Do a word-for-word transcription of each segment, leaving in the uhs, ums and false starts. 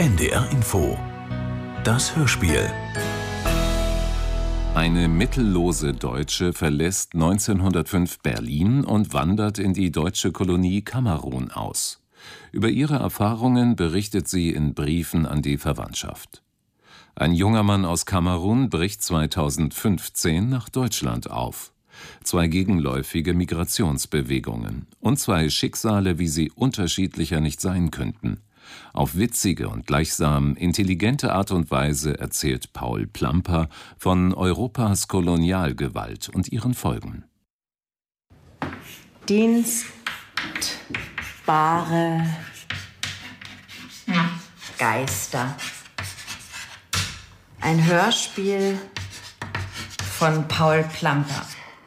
N D R Info. Das Hörspiel. Eine mittellose Deutsche verlässt neunzehnhundertfünf Berlin und wandert in die deutsche Kolonie Kamerun aus. Über ihre Erfahrungen berichtet sie in Briefen an die Verwandtschaft. Ein junger Mann aus Kamerun bricht zweitausendfünfzehn nach Deutschland auf. Zwei gegenläufige Migrationsbewegungen und zwei Schicksale, wie sie unterschiedlicher nicht sein könnten. Auf witzige und gleichsam intelligente Art und Weise erzählt Paul Plamper von Europas Kolonialgewalt und ihren Folgen. Dienstbare Geister. Ein Hörspiel von Paul Plamper.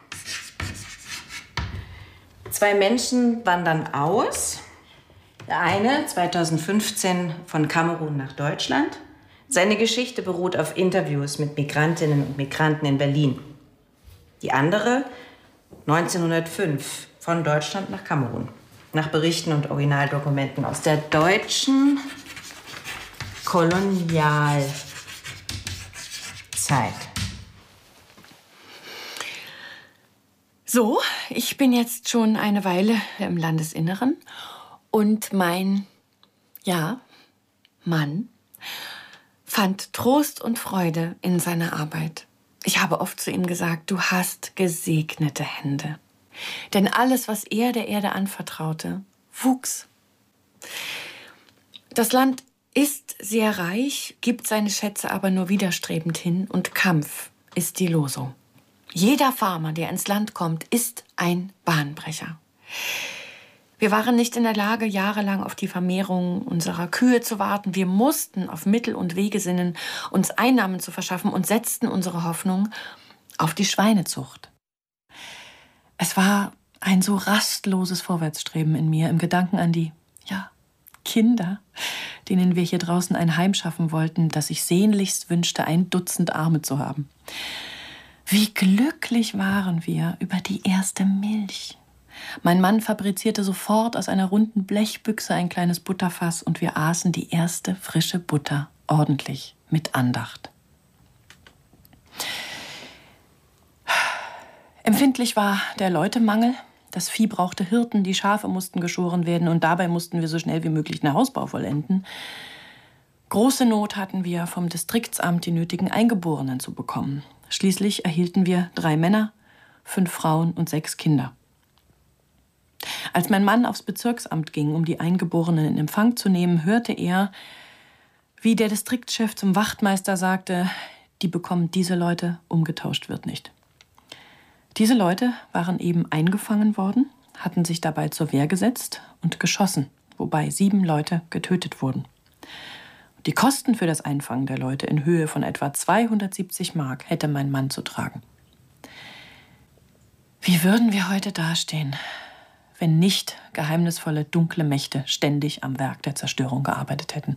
Zwei Menschen wandern aus. Der eine, zweitausendfünfzehn, von Kamerun nach Deutschland. Seine Geschichte beruht auf Interviews mit Migrantinnen und Migranten in Berlin. Die andere, neunzehnhundertfünf, von Deutschland nach Kamerun. Nach Berichten und Originaldokumenten aus der deutschen Kolonialzeit. So, ich bin jetzt schon eine Weile im Landesinneren und mein, ja, Mann fand Trost und Freude in seiner Arbeit. Ich habe oft zu ihm gesagt, du hast gesegnete Hände. Denn alles, was er der Erde anvertraute, wuchs. Das Land ist sehr reich, gibt seine Schätze aber nur widerstrebend hin und Kampf ist die Losung. Jeder Farmer, der ins Land kommt, ist ein Bahnbrecher. Wir waren nicht in der Lage, jahrelang auf die Vermehrung unserer Kühe zu warten. Wir mussten auf Mittel und Wege sinnen, uns Einnahmen zu verschaffen und setzten unsere Hoffnung auf die Schweinezucht. Es war ein so rastloses Vorwärtsstreben in mir, im Gedanken an die, ja, Kinder, denen wir hier draußen ein Heim schaffen wollten, dass ich sehnlichst wünschte, ein Dutzend Arme zu haben. Wie glücklich waren wir über die erste Milch. Mein Mann fabrizierte sofort aus einer runden Blechbüchse ein kleines Butterfass und wir aßen die erste frische Butter ordentlich mit Andacht. Empfindlich war der Leutemangel. Das Vieh brauchte Hirten, die Schafe mussten geschoren werden und dabei mussten wir so schnell wie möglich einen Hausbau vollenden. Große Not hatten wir, vom Distriktsamt die nötigen Eingeborenen zu bekommen. Schließlich erhielten wir drei Männer, fünf Frauen und sechs Kinder. Als mein Mann aufs Bezirksamt ging, um die Eingeborenen in Empfang zu nehmen, hörte er, wie der Distriktschef zum Wachtmeister sagte, die bekommen diese Leute, umgetauscht wird nicht. Diese Leute waren eben eingefangen worden, hatten sich dabei zur Wehr gesetzt und geschossen, wobei sieben Leute getötet wurden. Die Kosten für das Einfangen der Leute in Höhe von etwa zweihundertsiebzig Mark hätte mein Mann zu tragen. Wie würden wir heute dastehen, wenn nicht geheimnisvolle, dunkle Mächte ständig am Werk der Zerstörung gearbeitet hätten?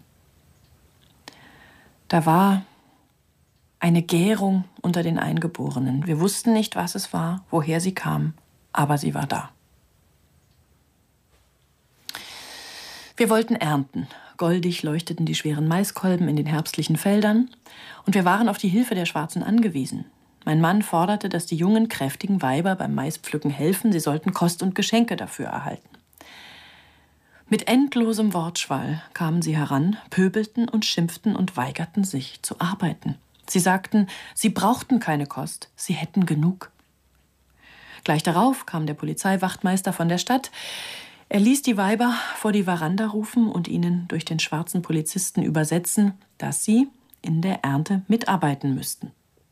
Da war eine Gärung unter den Eingeborenen. Wir wussten nicht, was es war, woher sie kam, aber sie war da. Wir wollten ernten. Goldig leuchteten die schweren Maiskolben in den herbstlichen Feldern und wir waren auf die Hilfe der Schwarzen angewiesen. Mein Mann forderte, dass die jungen, kräftigen Weiber beim Maispflücken helfen, sie sollten Kost und Geschenke dafür erhalten. Mit endlosem Wortschwall kamen sie heran, pöbelten und schimpften und weigerten sich zu arbeiten. Sie sagten, sie brauchten keine Kost, sie hätten genug. Gleich darauf kam der Polizeiwachtmeister von der Stadt. Er ließ die Weiber vor die Veranda rufen und ihnen durch den schwarzen Polizisten übersetzen, dass sie in der Ernte mitarbeiten müssten.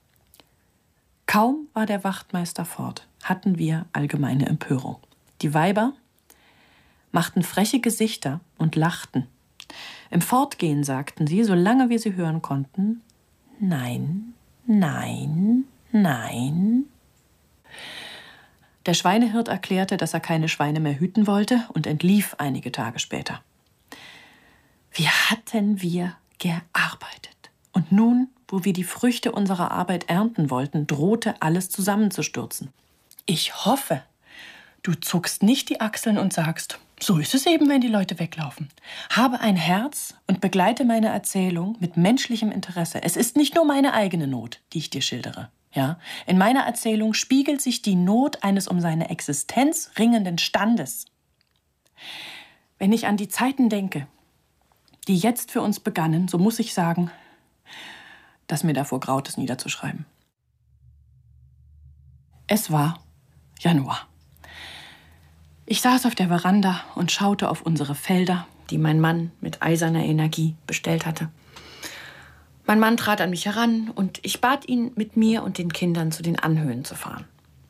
Kaum war der Wachtmeister fort, hatten wir allgemeine Empörung. Die Weiber machten freche Gesichter und lachten. Im Fortgehen sagten sie, solange wir sie hören konnten, nein, nein, nein. Der Schweinehirt erklärte, dass er keine Schweine mehr hüten wollte und entlief einige Tage später. Wie hatten wir gearbeitet? Und nun, wo wir die Früchte unserer Arbeit ernten wollten, drohte alles zusammenzustürzen. Ich hoffe, du zuckst nicht die Achseln und sagst, So ist es eben, wenn die Leute weglaufen. Habe ein Herz und begleite meine Erzählung mit menschlichem Interesse. Es ist nicht nur meine eigene Not, die ich dir schildere. Ja? In meiner Erzählung spiegelt sich die Not eines um seine Existenz ringenden Standes. Wenn ich an die Zeiten denke, die jetzt für uns begannen, so muss ich sagen, dass mir davor graut, es niederzuschreiben. Es war Januar. Ich saß auf der Veranda und schaute auf unsere Felder, die mein Mann mit eiserner Energie bestellt hatte. Mein Mann trat an mich heran und ich bat ihn, mit mir und den Kindern zu den Anhöhen zu fahren.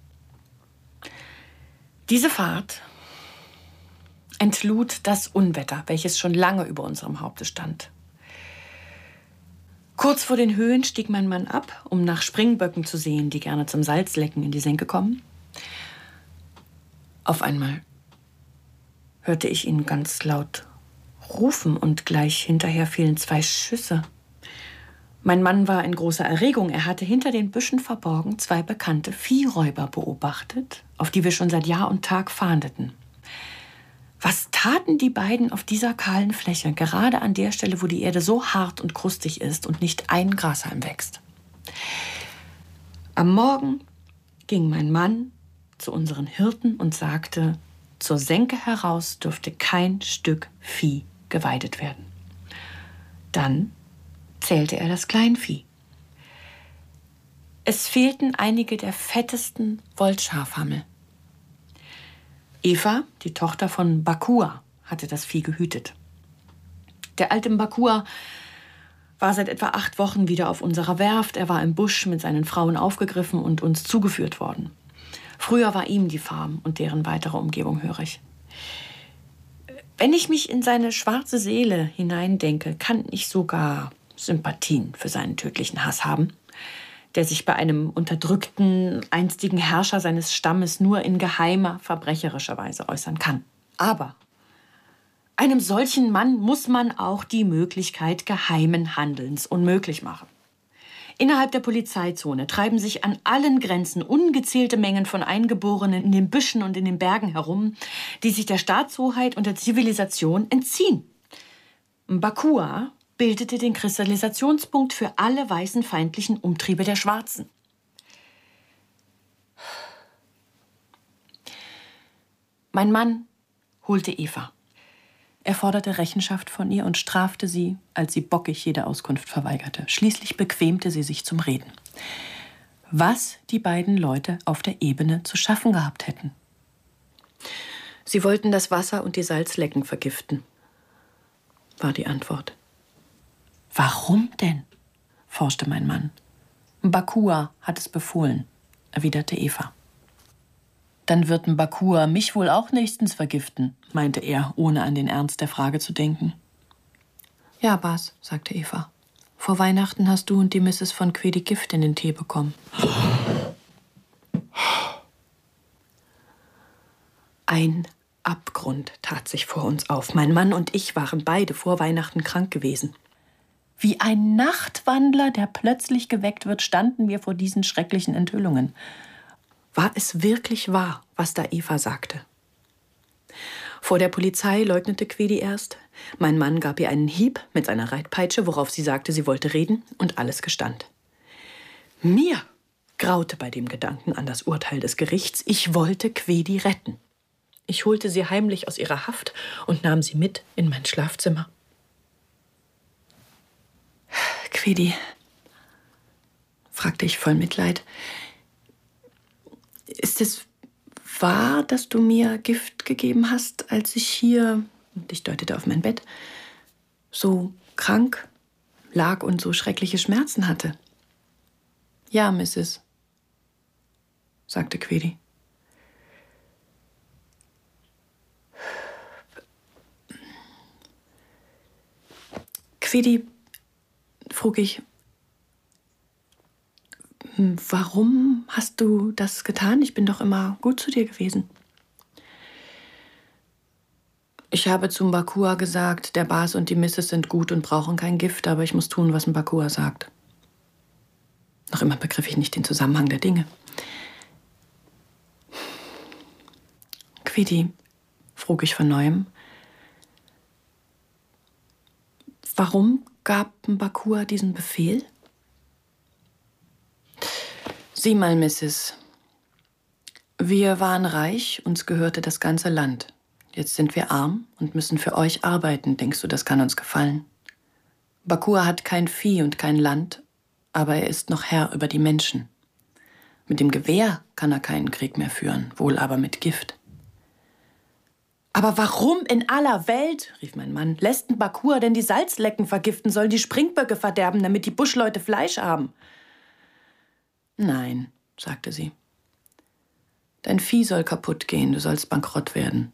Diese Fahrt entlud das Unwetter, welches schon lange über unserem Haupte stand. Kurz vor den Höhen stieg mein Mann ab, um nach Springböcken zu sehen, die gerne zum Salzlecken in die Senke kommen. Auf einmal hörte ich ihn ganz laut rufen und gleich hinterher fielen zwei Schüsse. Mein Mann war in großer Erregung. Er hatte hinter den Büschen verborgen zwei bekannte Viehräuber beobachtet, auf die wir schon seit Jahr und Tag fahndeten. Was taten die beiden auf dieser kahlen Fläche, gerade an der Stelle, wo die Erde so hart und krustig ist und nicht ein Grashalm wächst? Am Morgen ging mein Mann zu unseren Hirten und sagte, zur Senke heraus dürfte kein Stück Vieh geweidet werden. Dann zählte er das Kleinvieh. Es fehlten einige der fettesten Wollschafhammel. Eva, die Tochter von Bakua, hatte das Vieh gehütet. Der alte Bakua war seit etwa acht Wochen wieder auf unserer Werft. Er war im Busch mit seinen Frauen aufgegriffen und uns zugeführt worden. Früher war ihm die Farm und deren weitere Umgebung hörig. Wenn ich mich in seine schwarze Seele hineindenke, kann ich sogar Sympathien für seinen tödlichen Hass haben, der sich bei einem unterdrückten, einstigen Herrscher seines Stammes nur in geheimer, verbrecherischer Weise äußern kann. Aber einem solchen Mann muss man auch die Möglichkeit geheimen Handelns unmöglich machen. Innerhalb der Polizeizone treiben sich an allen Grenzen ungezählte Mengen von Eingeborenen in den Büschen und in den Bergen herum, die sich der Staatshoheit und der Zivilisation entziehen. Bakua bildete den Kristallisationspunkt für alle weißen feindlichen Umtriebe der Schwarzen. Mein Mann holte Eva. Er forderte Rechenschaft von ihr und strafte sie, als sie bockig jede Auskunft verweigerte. Schließlich bequemte sie sich zum Reden. Was die beiden Leute auf der Ebene zu schaffen gehabt hätten. Sie wollten das Wasser und die Salzlecken vergiften, war die Antwort. Warum denn? forschte mein Mann. Bakua hat es befohlen, erwiderte Eva. Dann wird Bakua mich wohl auch nächstens vergiften, meinte er, ohne an den Ernst der Frage zu denken. Ja, Bas, sagte Eva. Vor Weihnachten hast du und die Misses von Quedi Gift in den Tee bekommen. Ein Abgrund tat sich vor uns auf. Mein Mann und ich waren beide vor Weihnachten krank gewesen. Wie ein Nachtwandler, der plötzlich geweckt wird, standen wir vor diesen schrecklichen Enthüllungen. War es wirklich wahr, was da Eva sagte? Vor der Polizei leugnete Quedi erst. Mein Mann gab ihr einen Hieb mit seiner Reitpeitsche, worauf sie sagte, sie wollte reden, und alles gestand. Mir graute bei dem Gedanken an das Urteil des Gerichts. Ich wollte Quedi retten. Ich holte sie heimlich aus ihrer Haft und nahm sie mit in mein Schlafzimmer. Quedi, fragte ich voll Mitleid, ist es wahr, dass du mir Gift gegeben hast, als ich hier, und ich deutete auf mein Bett, so krank lag und so schreckliche Schmerzen hatte? Ja, Misses, sagte Quedi. Quedi, frug ich, warum hast du das getan? Ich bin doch immer gut zu dir gewesen. Ich habe zum Bakua gesagt, der Bas und die Misses sind gut und brauchen kein Gift, aber ich muss tun, was ein Bakua sagt. Noch immer begriff ich nicht den Zusammenhang der Dinge. Quedi, frug ich von Neuem. Warum gab Bakua diesen Befehl? Sieh mal, Missus Wir waren reich, uns gehörte das ganze Land. Jetzt sind wir arm und müssen für euch arbeiten. Denkst du, das kann uns gefallen? Bakua hat kein Vieh und kein Land, aber er ist noch Herr über die Menschen. Mit dem Gewehr kann er keinen Krieg mehr führen, wohl aber mit Gift. Aber warum in aller Welt, rief mein Mann, lässt ein Bakua denn die Salzlecken vergiften, sollen die Springböcke verderben, damit die Buschleute Fleisch haben? Nein, sagte sie. Dein Vieh soll kaputt gehen, du sollst bankrott werden.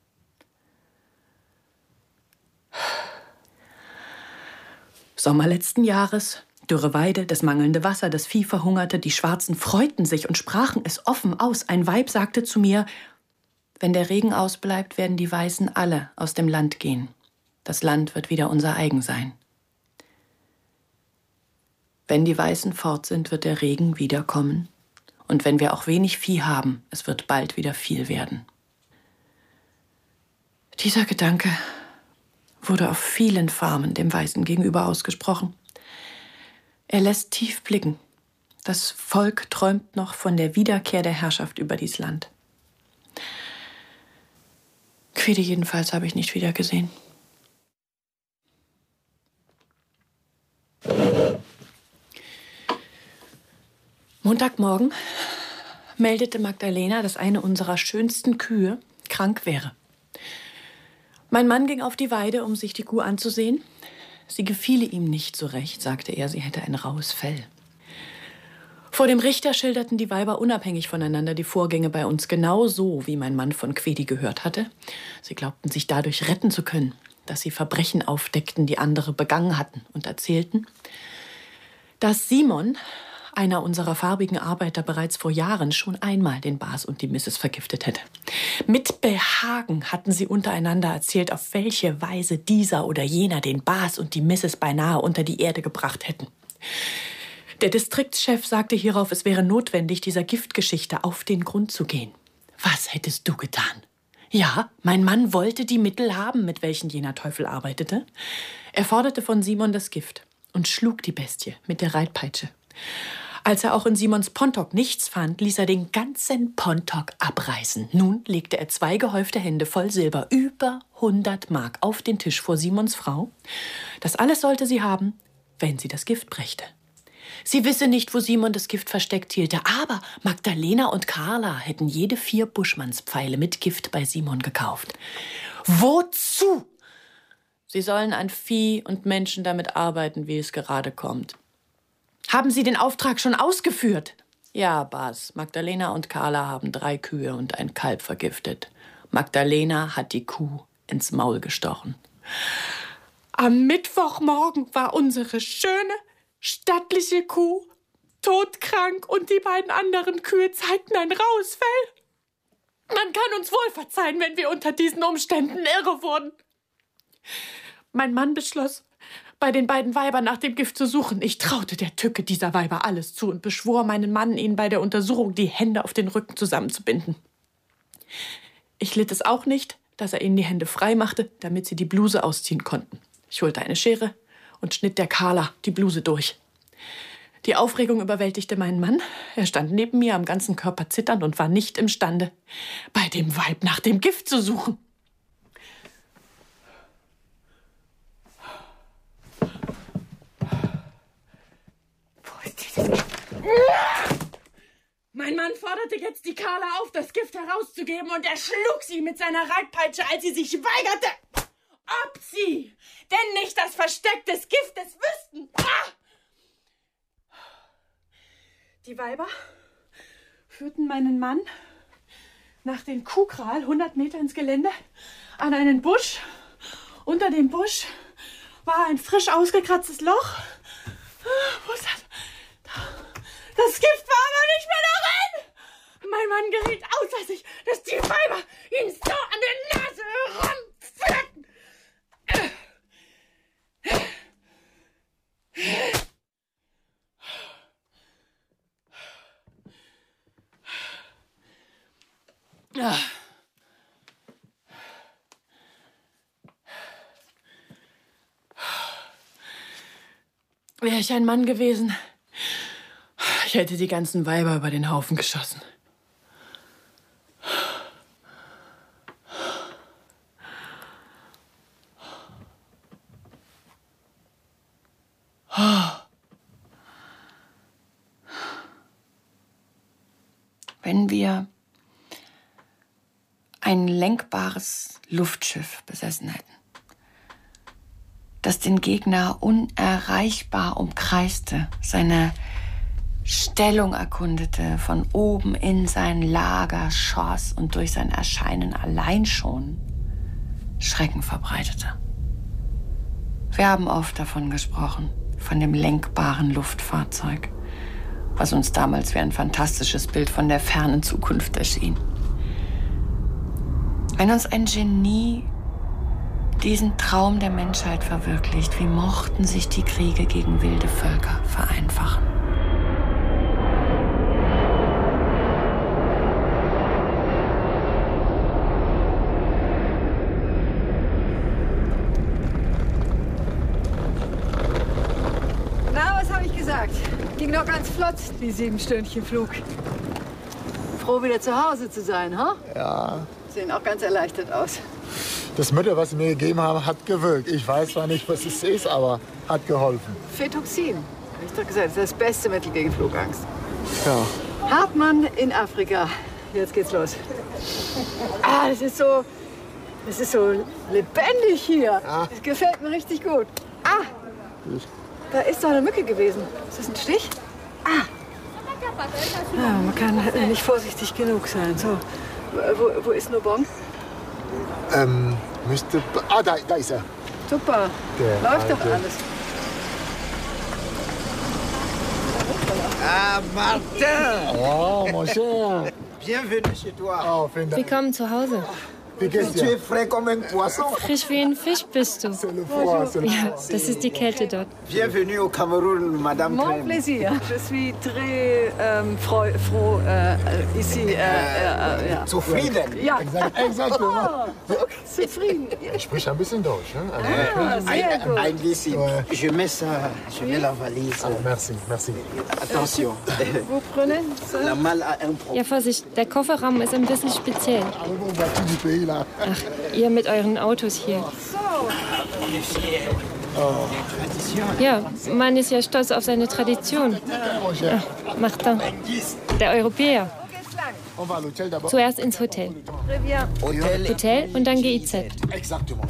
Sommer letzten Jahres, dürre Weide, das mangelnde Wasser, das Vieh verhungerte, die Schwarzen freuten sich und sprachen es offen aus. Ein Weib sagte zu mir, wenn der Regen ausbleibt, werden die Weißen alle aus dem Land gehen. Das Land wird wieder unser eigen sein. Wenn die Weißen fort sind, wird der Regen wiederkommen. Und wenn wir auch wenig Vieh haben, es wird bald wieder viel werden. Dieser Gedanke wurde auf vielen Farmen dem Weißen gegenüber ausgesprochen. Er lässt tief blicken. Das Volk träumt noch von der Wiederkehr der Herrschaft über dies Land. Quede jedenfalls habe ich nicht wieder gesehen. Montagmorgen meldete Magdalena, dass eine unserer schönsten Kühe krank wäre. Mein Mann ging auf die Weide, um sich die Kuh anzusehen. Sie gefiele ihm nicht so recht, sagte er, sie hätte ein raues Fell. Vor dem Richter schilderten die Weiber unabhängig voneinander die Vorgänge bei uns genau so, wie mein Mann von Quedi gehört hatte. Sie glaubten, sich dadurch retten zu können, dass sie Verbrechen aufdeckten, die andere begangen hatten, und erzählten, dass Simon, einer unserer farbigen Arbeiter, bereits vor Jahren schon einmal den Bas und die Misses vergiftet hätte. Mit Behagen hatten sie untereinander erzählt, auf welche Weise dieser oder jener den Bas und die Misses beinahe unter die Erde gebracht hätten. Der Distriktschef sagte hierauf, es wäre notwendig, dieser Giftgeschichte auf den Grund zu gehen. Was hättest du getan? Ja, mein Mann wollte die Mittel haben, mit welchen jener Teufel arbeitete. Er forderte von Simon das Gift und schlug die Bestie mit der Reitpeitsche. Als er auch in Simons Pontok nichts fand, ließ er den ganzen Pontok abreißen. Nun legte er zwei gehäufte Hände voll Silber, über hundert Mark, auf den Tisch vor Simons Frau. Das alles sollte sie haben, wenn sie das Gift brächte. Sie wisse nicht, wo Simon das Gift versteckt hielte, aber Magdalena und Carla hätten jede vier Buschmannspfeile mit Gift bei Simon gekauft. Wozu? Sie sollen an Vieh und Menschen damit arbeiten, wie es gerade kommt. Haben Sie den Auftrag schon ausgeführt? Ja, Bas. Magdalena und Carla haben drei Kühe und ein Kalb vergiftet. Magdalena hat die Kuh ins Maul gestochen. Am Mittwochmorgen war unsere schöne, stattliche Kuh todkrank und die beiden anderen Kühe zeigten ein raues Fell. Man kann uns wohl verzeihen, wenn wir unter diesen Umständen irre wurden. Mein Mann beschloss, bei den beiden Weibern nach dem Gift zu suchen. Ich traute der Tücke dieser Weiber alles zu und beschwor meinen Mann, ihnen bei der Untersuchung die Hände auf den Rücken zusammenzubinden. Ich litt es auch nicht, dass er ihnen die Hände frei machte, damit sie die Bluse ausziehen konnten. Ich holte eine Schere und schnitt der Carla die Bluse durch. Die Aufregung überwältigte meinen Mann. Er stand neben mir, am ganzen Körper zitternd und war nicht imstande, bei dem Weib nach dem Gift zu suchen. Mein Mann forderte jetzt die Carla auf, das Gift herauszugeben, und er schlug sie mit seiner Reitpeitsche, als sie sich weigerte. Ob sie denn nicht das Versteck des Giftes wüssten. Ah! Die Weiber führten meinen Mann nach dem Kuhkral hundert Meter ins Gelände an einen Busch. Unter dem Busch war ein frisch ausgekratztes Loch. Wo ist das? Das Gift war aber nicht mehr darin. Mein Mann geriet außer sich, dass die Weiber ihn so an der Nase heranführten. Wäre ich ein Mann gewesen, ich hätte die ganzen Weiber über den Haufen geschossen. Wenn wir ein lenkbares Luftschiff besessen hätten, das den Gegner unerreichbar umkreiste, seine Stellung erkundete, von oben in sein Lager schoss und durch sein Erscheinen allein schon Schrecken verbreitete. Wir haben oft davon gesprochen, von dem lenkbaren Luftfahrzeug, was uns damals wie ein fantastisches Bild von der fernen Zukunft erschien. Wenn uns ein Genie diesen Traum der Menschheit verwirklicht, wie mochten sich die Kriege gegen wilde Völker vereinfachen? Na, was habe ich gesagt? Ging doch ganz flott, die sieben Stündchen Flug. Froh, wieder zu Hause zu sein, ha? Ja. Sehen auch ganz erleichtert aus. Das Mittel, was Sie mir gegeben haben, hat gewirkt. Ich weiß zwar nicht, was es ist, aber hat geholfen. Fetoxin. Hab ich doch gesagt, das ist das beste Mittel gegen Flugangst. Ja. Hartmann in Afrika. Jetzt geht's los. Ah, das ist so, das ist so lebendig hier. Ja. Das gefällt mir richtig gut. Ah, da ist doch eine Mücke gewesen. Ist das ein Stich? Ah. Ja, man kann nicht vorsichtig genug sein. So, wo, wo ist Nobong? Ähm, müsste... Ah, da, da ist er. Super. Der Läuft doch alte. alles. Ah, Martin! Oh, mon cher. Bienvenue chez toi. Oh, vielen Dank. Willkommen zu Hause. Wie geht's Tu es dir? frais comme un poisson. Frisch wie ein Fisch bist du. C'est le froid, c'est le Ja, froid. das ist die Kälte dort. Bienvenue au Cameroun, Madame Mon Crème. plaisir. Je suis très ähm, froh, froh äh, ici. Äh, äh, äh, ja. Zufrieden. Ja. Exakt, exactement. Zufrieden. Ich spreche ein bisschen Deutsch. Ne? Also, Ah, sehr Ein, gut. ein bisschen. Ouais. Je mets ça, je mets la valise. Oh, merci, merci. Attention. Vous prenez ça? La malle a un problème. Ja, Vorsicht, der Kofferraum ist ein bisschen speziell. Allez, on va tout du pays, là. Ach, ihr mit euren Autos hier. Ja, man ist ja stolz auf seine Tradition. Mon cher. Martin, der Europäer. On va à l'hôtel d'abord. Zuerst ins Hotel. Très bien. Hôtel. Hotel und dann G I Z. Exactement.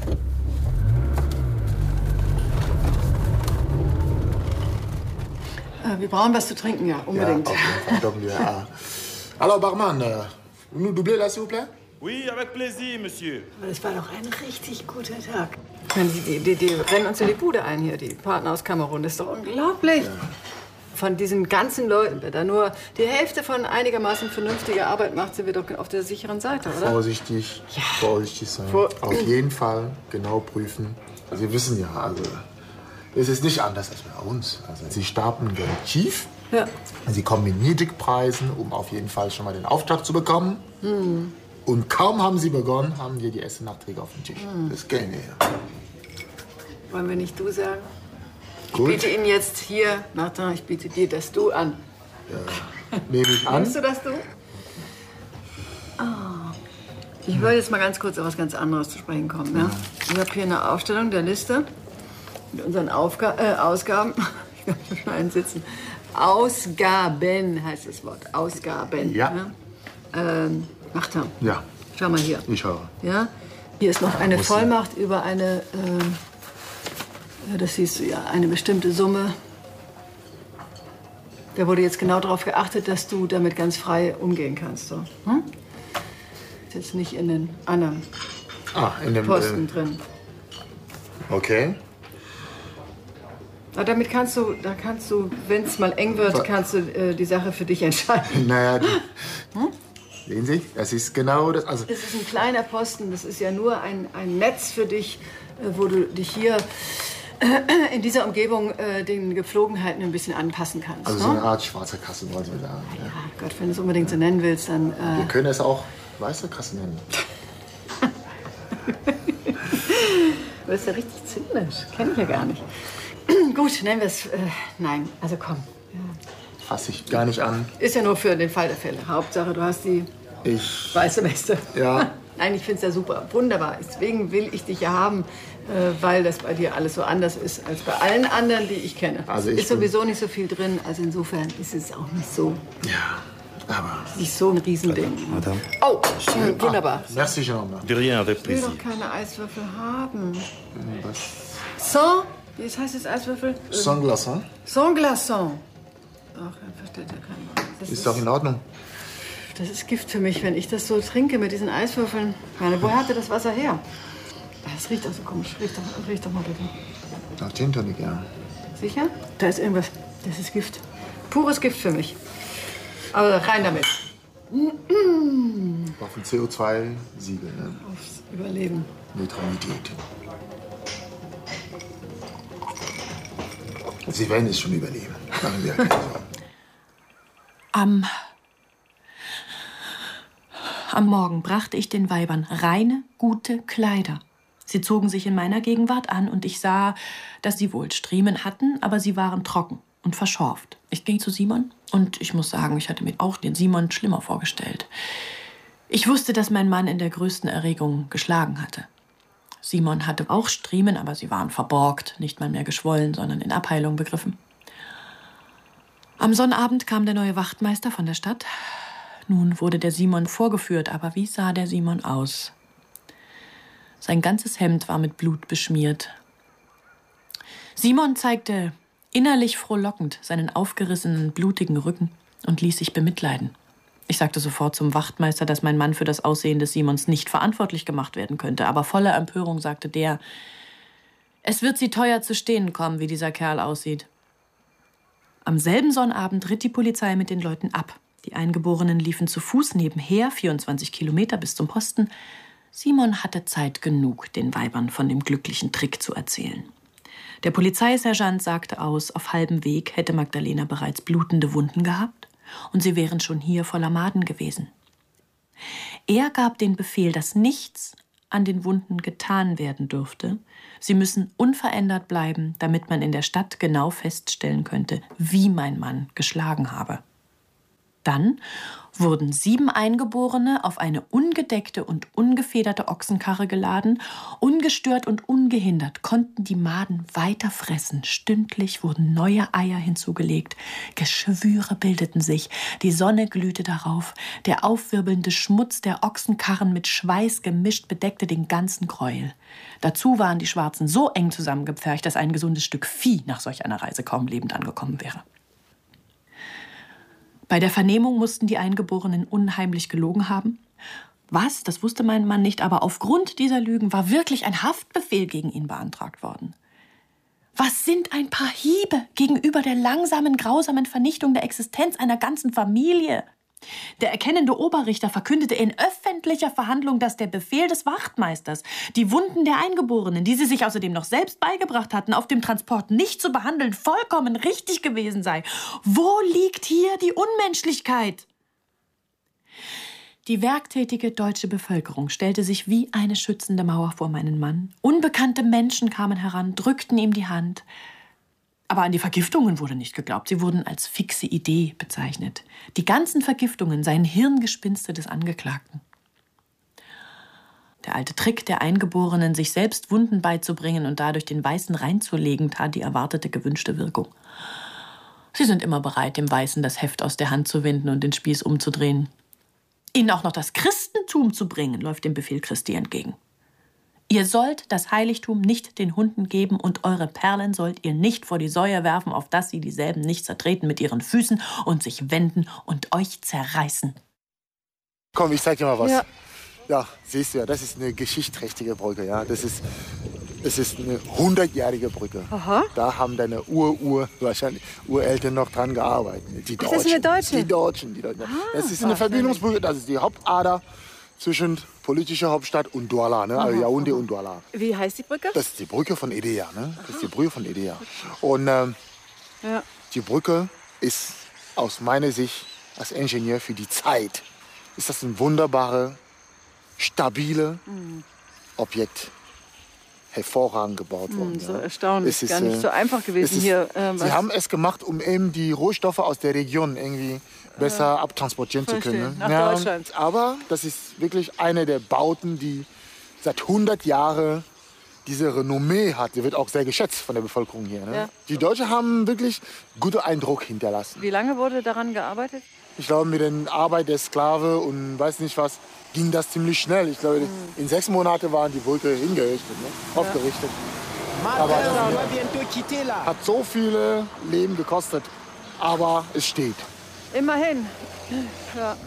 Äh, wir brauchen was zu trinken, ja, Ja, unbedingt. auf jeden Fall, donc, ja. Alors, Barman, euh, vous nous doublez là, s'il vous plaît? Oui, avec plaisir, monsieur. Aber das war doch ein richtig guter Tag. Die, die, die rennen uns in die Bude ein hier, die Partner aus Kamerun. Das ist doch unglaublich. Von diesen ganzen Leuten, wer da nur die Hälfte von einigermaßen vernünftiger Arbeit macht, sind wir doch auf der sicheren Seite, oder? Vorsichtig, vorsichtig sein. Vor- Auf jeden Fall genau prüfen. Also, Sie wissen ja, also, es ist nicht anders als bei uns. Also, Sie starten Geld tief. Ja. Sie kommen mit Niedrigpreisen, um auf jeden Fall schon mal den Auftrag zu bekommen. Hm. Und kaum haben Sie begonnen, haben wir die ersten Nachträge auf dem Tisch. Hm. Das kennen wir ja. Wollen wir nicht du sagen? Gut, Ich biete Ihnen jetzt hier, Martin, ich biete dir das Du an. nehme ich an. Nimmst du das Du? Ah. Ich will jetzt mal ganz kurz auf was ganz anderes zu sprechen kommen. Ja? Ich habe hier eine Aufstellung der Liste mit unseren Aufga äh, Ausgaben. Ich kann schon einsitzen. Ausgaben heißt das Wort. Ausgaben. Ja. Ähm, Martin, Ja, schau mal hier. ich höre. Ja? Hier ist noch eine Wo ist sie? Vollmacht über eine, ähm, ja, das siehst du ja, eine bestimmte Summe. Da wurde jetzt genau darauf geachtet, dass du damit ganz frei umgehen kannst. So. Hm? Ist jetzt nicht in den anderen Ah, in dem... Posten Äh, drin. okay. Aber damit kannst du, da kannst du, wenn es mal eng wird, kannst du äh, die Sache für dich entscheiden. Naja, die, sehen Sie, das ist genau das. Also, Das ist ein kleiner Posten, das ist ja nur ein, ein Netz für dich, äh, wo du dich hier äh, in dieser Umgebung äh, den Gepflogenheiten ein bisschen anpassen kannst. also so ne? eine Art schwarze Kasse, wollen Sie sagen. Ja. Ah, Gott, wenn du es unbedingt so nennen willst, dann... Äh, Wir können es auch weiße Kasse nennen. Du bist ja richtig zynisch. Kenn ich ja gar nicht. Gut, nennen wir es. Äh, nein, also komm. Ja. Fass ich gar nicht an. Ist ja nur für den Fall der Fälle. Hauptsache, du hast die Ich. weiße Weste. Ja. Nein, ich finde es ja super. Wunderbar. Deswegen will ich dich ja haben, äh, weil das bei dir alles so anders ist als bei allen anderen, die ich kenne. Also ich ist sowieso nicht so viel drin. Also insofern ist es auch nicht so. Ja, aber. Nicht so ein Riesending. Madame. Oh, schön, wunderbar. Ah, merci, Jean-Marc. De rien, avec Ich will plaisir. doch keine Eiswürfel haben. Was? Sans? Wie heißt das Eiswürfel? Sans glaçon? Sans glaçon. Ach, dann versteht ja kein Wort. Das Ist doch in Ordnung. Das ist Gift für mich, wenn ich das so trinke mit diesen Eiswürfeln. Meine, woher hatte das Wasser her? Das riecht auch so komisch. Riech doch, riech doch mal bitte. Nach Gin Tonic, ja. Sicher? Da ist irgendwas. Das ist Gift. Pures Gift für mich. Aber rein damit. Auf dem C O zwei Siegel, ne? Aufs Überleben. Neutralität. Sie werden es schon überleben. Machen wir keine Sorgen. Am, am Morgen brachte ich den Weibern reine, gute Kleider. Sie zogen sich in meiner Gegenwart an und ich sah, dass sie wohl Striemen hatten, aber sie waren trocken und verschorft. Ich ging zu Simon und ich muss sagen, ich hatte mir auch den Simon schlimmer vorgestellt. Ich wusste, dass mein Mann in der größten Erregung geschlagen hatte. Simon hatte auch Striemen, aber sie waren verborgt, nicht mal mehr geschwollen, sondern in Abheilung begriffen. Am Sonnabend kam der neue Wachtmeister von der Stadt. Nun wurde der Simon vorgeführt, aber wie sah der Simon aus? Sein ganzes Hemd war mit Blut beschmiert. Simon zeigte innerlich frohlockend seinen aufgerissenen, blutigen Rücken und ließ sich bemitleiden. Ich sagte sofort zum Wachtmeister, dass mein Mann für das Aussehen des Simons nicht verantwortlich gemacht werden könnte. Aber voller Empörung sagte der, es wird sie teuer zu stehen kommen, wie dieser Kerl aussieht. Am selben Sonnabend ritt die Polizei mit den Leuten ab. Die Eingeborenen liefen zu Fuß nebenher, vierundzwanzig Kilometer bis zum Posten. Simon hatte Zeit genug, den Weibern von dem glücklichen Trick zu erzählen. Der Polizeisergeant sagte aus, auf halbem Weg hätte Magdalena bereits blutende Wunden gehabt und sie wären schon hier voller Maden gewesen. Er gab den Befehl, dass nichts an den Wunden getan werden dürfte. Sie müssen unverändert bleiben, damit man in der Stadt genau feststellen könnte, wie mein Mann geschlagen habe. Dann wurden sieben Eingeborene auf eine ungedeckte und ungefederte Ochsenkarre geladen. Ungestört und ungehindert konnten die Maden weiter fressen. Stündlich wurden neue Eier hinzugelegt. Geschwüre bildeten sich. Die Sonne glühte darauf. Der aufwirbelnde Schmutz der Ochsenkarren mit Schweiß gemischt bedeckte den ganzen Gräuel. Dazu waren die Schwarzen so eng zusammengepfercht, dass ein gesundes Stück Vieh nach solch einer Reise kaum lebend angekommen wäre. Bei der Vernehmung mussten die Eingeborenen unheimlich gelogen haben. Was, das wusste mein Mann nicht, aber aufgrund dieser Lügen war wirklich ein Haftbefehl gegen ihn beantragt worden. Was sind ein paar Hiebe gegenüber der langsamen, grausamen Vernichtung der Existenz einer ganzen Familie? Der erkennende Oberrichter verkündete in öffentlicher Verhandlung, dass der Befehl des Wachtmeisters, die Wunden der Eingeborenen, die sie sich außerdem noch selbst beigebracht hatten, auf dem Transport nicht zu behandeln, vollkommen richtig gewesen sei. Wo liegt hier die Unmenschlichkeit? Die werktätige deutsche Bevölkerung stellte sich wie eine schützende Mauer vor meinen Mann. Unbekannte Menschen kamen heran, drückten ihm die Hand. Aber an die Vergiftungen wurde nicht geglaubt. Sie wurden als fixe Idee bezeichnet. Die ganzen Vergiftungen seien Hirngespinste des Angeklagten. Der alte Trick der Eingeborenen, sich selbst Wunden beizubringen und dadurch den Weißen reinzulegen, tat die erwartete, gewünschte Wirkung. Sie sind immer bereit, dem Weißen das Heft aus der Hand zu winden und den Spieß umzudrehen. Ihnen auch noch das Christentum zu bringen, läuft dem Befehl Christi entgegen. Ihr sollt das Heiligtum nicht den Hunden geben und eure Perlen sollt ihr nicht vor die Säue werfen, auf dass sie dieselben nicht zertreten mit ihren Füßen und sich wenden und euch zerreißen. Komm, ich zeig dir mal was. Ja. Ja, siehst du ja, das ist eine geschichtsträchtige Brücke. Ja, das ist, das ist eine hundertjährige Brücke. Aha. Da haben deine Ur-Ur, wahrscheinlich Ureltern noch dran gearbeitet. Die Ach, Deutschen. das sind die Deutschen? Die Deutschen. Die Deutschen. Ah, das ist eine Verbindungsbrücke, das ist die Hauptader zwischen politischer Hauptstadt und Douala, ne? Also Yaoundé und Douala. Wie heißt die Brücke? Das ist die Brücke von Edea, ne? Das ist die Brücke von Edea. Und ähm, Ja. die Brücke ist aus meiner Sicht als Ingenieur für die Zeit, ist das ein wunderbares, stabile Objekt. hervorragend gebaut worden. Hm, so ja. erstaunlich, Es ist, gar nicht äh, so einfach gewesen ist, hier. Äh, Sie haben es gemacht, um eben die Rohstoffe aus der Region irgendwie besser äh, abtransportieren zu können. Ne? Nach ja, Deutschland. Aber das ist wirklich eine der Bauten, die seit hundert Jahren diese Renommee hat. Die wird auch sehr geschätzt von der Bevölkerung hier. Ne? Ja. Die Deutschen haben wirklich guten Eindruck hinterlassen. Wie lange wurde daran gearbeitet? Ich glaube, mit der Arbeit der Sklave und weiß nicht was, ging das ziemlich schnell. Ich glaube, in sechs Monaten waren die Brücke hingerichtet, ne? Ja. aufgerichtet. Aber das hat so viele Leben gekostet. Aber es steht. Immerhin. Ja.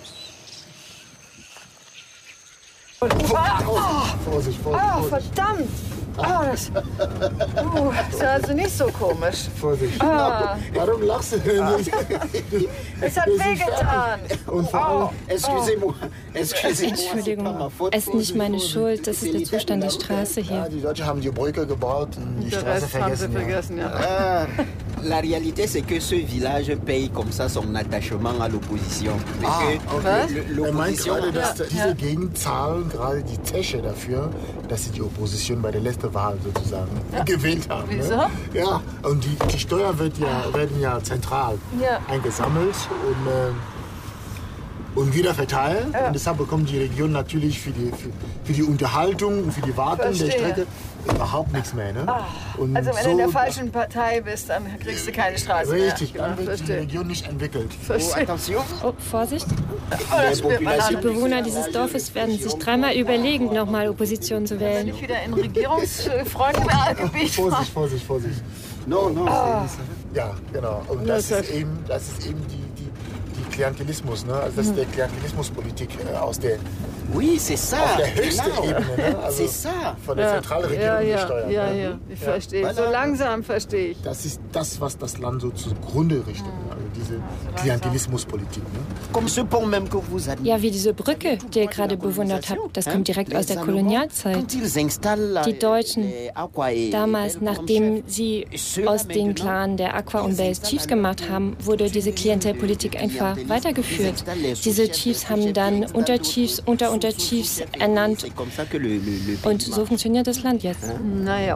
Oh, Vorsicht, Vorsicht, Ah, Vorsicht. verdammt! Ah, das, uh, das ist also nicht so komisch. Vorsicht. Ah. Warum lachst du denn nicht? Es hat wehgetan. Und vor allem, Excusez-moi. Excusez-moi. Entschuldigung, es ist nicht meine Schuld, das ist der Zustand der Straße ja, hier. die Deutschen haben die Brücke gebaut und die Der Straße Rest haben sie vergessen. Ja. vergessen, ja. Ah, la réalité, c'est que ce village paye comme ça son attachement à l'opposition. Mais Ah, que okay. le- Er meint l'opposition... gerade, dass Ja, diese ja. Gegend zahlen gerade die Zeche dafür, dass sie die Opposition bei der letzten Wahl sozusagen gewählt haben. Wieso? Ne? Ja, und die, die Steuern wird ja, werden ja zentral Ja. eingesammelt und, äh, und wieder verteilt. Ja. Und deshalb bekommt die Region natürlich für die, für, für die Unterhaltung und für die Wartung der Verstehe. Strecke überhaupt nichts mehr. Ne? Und Also wenn du in der falschen Partei bist, dann kriegst du keine Straße Richtig, mehr. dann wird die Verstehe. Region nicht entwickelt. Oh, Verstehe. attention. Oh, Vorsicht. Oh, das spürt man Die an. Bewohner dieses Dorfes werden sich dreimal überlegen, nochmal Opposition zu Wenn wählen. ich wieder in regierungsfreundlichem Gebiet Vorsicht, Vorsicht, Vorsicht. Non, non, Ja, genau. Und Das das ist- ist eben, das ist eben die, die, die Klientelismus, ne? Also das ist der Klientelismuspolitik äh, aus der, oui, c'est ça. auf der höchsten Genau. Ebene, ne? Also C'est ça. von der Ja, Zentralregierung ja, ja, gesteuert. ja, ne? ja, ich verstehe. So langsam verstehe ich. Das ist das, was das Land so zugrunde richtet. Also diese Klientelismuspolitik. Ne? Comme ce pont même que vous admirez. Ja, wie diese Brücke, die ihr gerade bewundert habt, das kommt direkt aus der Kolonialzeit. Quand ils installent Die Deutschen, les Aqua et damals, Bell comme nachdem chef, sie aus den Clan der Aqua und Bells Chiefs gemacht haben, wurde diese Klientelpolitik einfach weitergeführt. Diese Chiefs haben dann Unterchiefs, unter Unterchiefs ernannt c'est comme ça que le, le, le pays und so funktioniert das Land jetzt. Naja.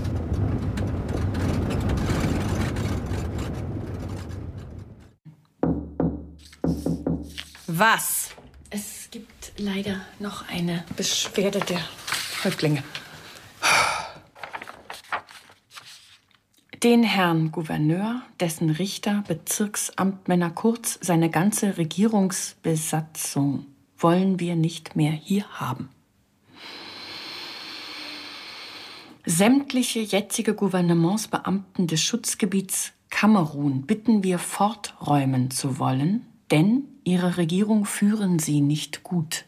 Was? Es gibt leider noch eine Beschwerde der Häuptlinge. Den Herrn Gouverneur, dessen Richter, Bezirksamtmänner, kurz seine ganze Regierungsbesatzung wollen wir nicht mehr hier haben. Sämtliche jetzige Gouvernementsbeamten des Schutzgebiets Kamerun bitten wir forträumen zu wollen, denn ihre Regierung führen sie nicht gut.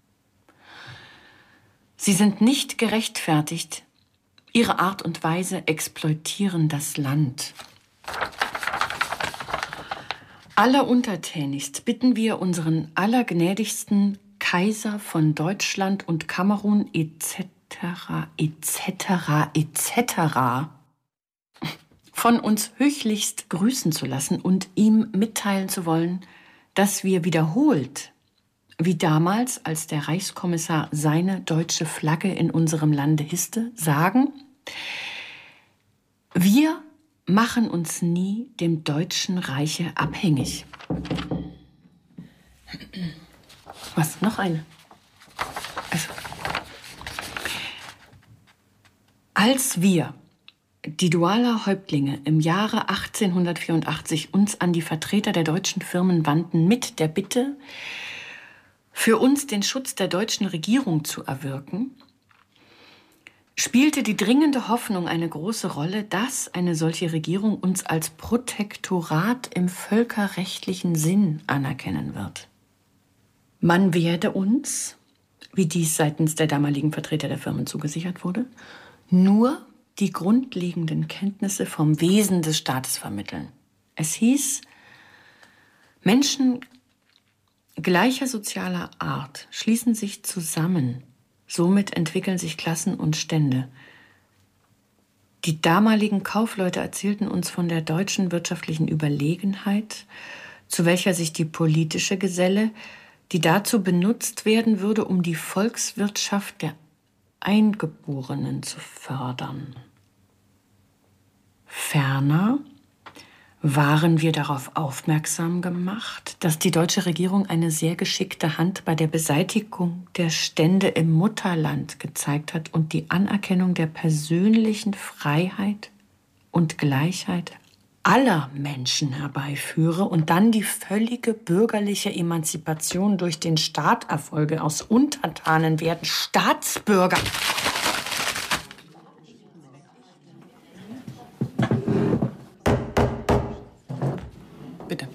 Sie sind nicht gerechtfertigt. Ihre Art und Weise exploitieren das Land. Alleruntertänigst bitten wir unseren allergnädigsten Kaiser von Deutschland und Kamerun et cetera et cetera et cetera von uns höchlichst grüßen zu lassen und ihm mitteilen zu wollen, dass wir wiederholt, wie damals, als der Reichskommissar seine deutsche Flagge in unserem Lande hisste, sagen, wir machen uns nie dem Deutschen Reiche abhängig. Was? Noch eine? Also, als wir, die Doualer Häuptlinge, im Jahre achtzehnhundertvierundachtzig uns an die Vertreter der deutschen Firmen wandten mit der Bitte, für uns den Schutz der deutschen Regierung zu erwirken, spielte die dringende Hoffnung eine große Rolle, dass eine solche Regierung uns als Protektorat im völkerrechtlichen Sinn anerkennen wird. Man werde uns, wie dies seitens der damaligen Vertreter der Firmen zugesichert wurde, nur die grundlegenden Kenntnisse vom Wesen des Staates vermitteln. Es hieß, Menschen gleicher sozialer Art schließen sich zusammen. Somit entwickeln sich Klassen und Stände. Die damaligen Kaufleute erzählten uns von der deutschen wirtschaftlichen Überlegenheit, zu welcher sich die politische geselle, die dazu benutzt werden würde, um die Volkswirtschaft der Eingeborenen zu fördern. Ferner waren wir darauf aufmerksam gemacht, dass die deutsche Regierung eine sehr geschickte Hand bei der Beseitigung der Stände im Mutterland gezeigt hat und die Anerkennung der persönlichen Freiheit und Gleichheit aller Menschen herbeiführe und dann die völlige bürgerliche Emanzipation durch den Staat erfolge. Aus Untertanen werden Staatsbürger. Bitte.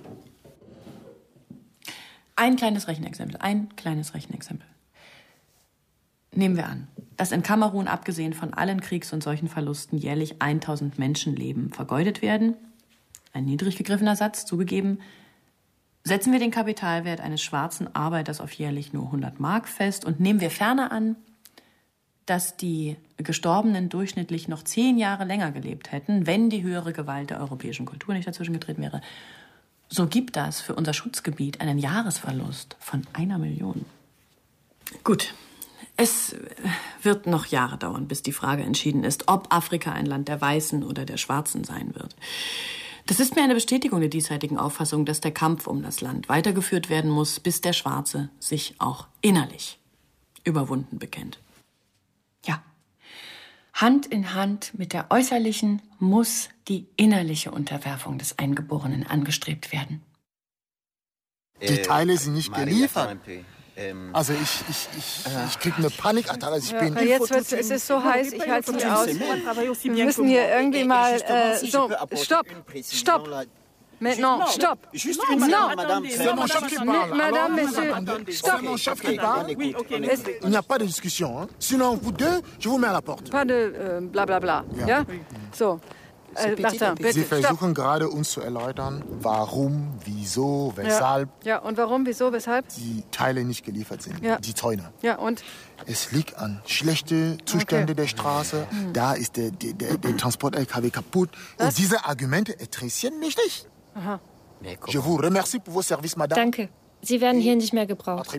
Ein kleines Rechenexempel. Ein kleines Rechenexempel. Nehmen wir an, dass in Kamerun, abgesehen von allen Kriegs- und solchen Verlusten, jährlich tausend Menschenleben vergeudet werden. Ein niedrig gegriffener Satz, zugegeben. Setzen wir den Kapitalwert eines schwarzen Arbeiters auf jährlich nur hundert Mark fest und nehmen wir ferner an, dass die Gestorbenen durchschnittlich noch zehn Jahre länger gelebt hätten, wenn die höhere Gewalt der europäischen Kultur nicht dazwischen getreten wäre. So gibt das für unser Schutzgebiet einen Jahresverlust von einer Million. Gut, es wird noch Jahre dauern, bis die Frage entschieden ist, ob Afrika ein Land der Weißen oder der Schwarzen sein wird. Das ist mir eine Bestätigung der diesseitigen Auffassung, dass der Kampf um das Land weitergeführt werden muss, bis der Schwarze sich auch innerlich überwunden bekennt. Ja, Hand in Hand mit der äußerlichen muss die innerliche Unterwerfung des Eingeborenen angestrebt werden. Die Teile sind nicht geliefert. Also ich, ich, ich, ich kriege eine Panikattacke. Also ich ja, bin jetzt wird's, es ist so heiß, ich halte es nicht aus. Wir müssen hier irgendwie mal... Äh, so, stopp, stopp. Maintenant, stopp. Non, Madame, Monsieur, stopp. Il n'y a pas de discussion. Hein? Sinon, vous deux, je vous mets à la porte. Pas de Blablabla. Äh, ja? So. Äh, Martin, bitte, Sie versuchen stopp. gerade uns zu erläutern, warum, wieso, weshalb ja. ja, und warum, wieso, weshalb? Die Teile nicht geliefert sind, ja. die Zäune. Ja, und? Es liegt an schlechten Zuständen okay. der Straße. Mhm. Da ist der, der, der, der Transport-L K W kaputt. Was? Und diese Argumente interessieren mich nicht. Aha. Je vous remercie pour vos services, Madame. Danke. Sie werden hier nicht mehr gebraucht.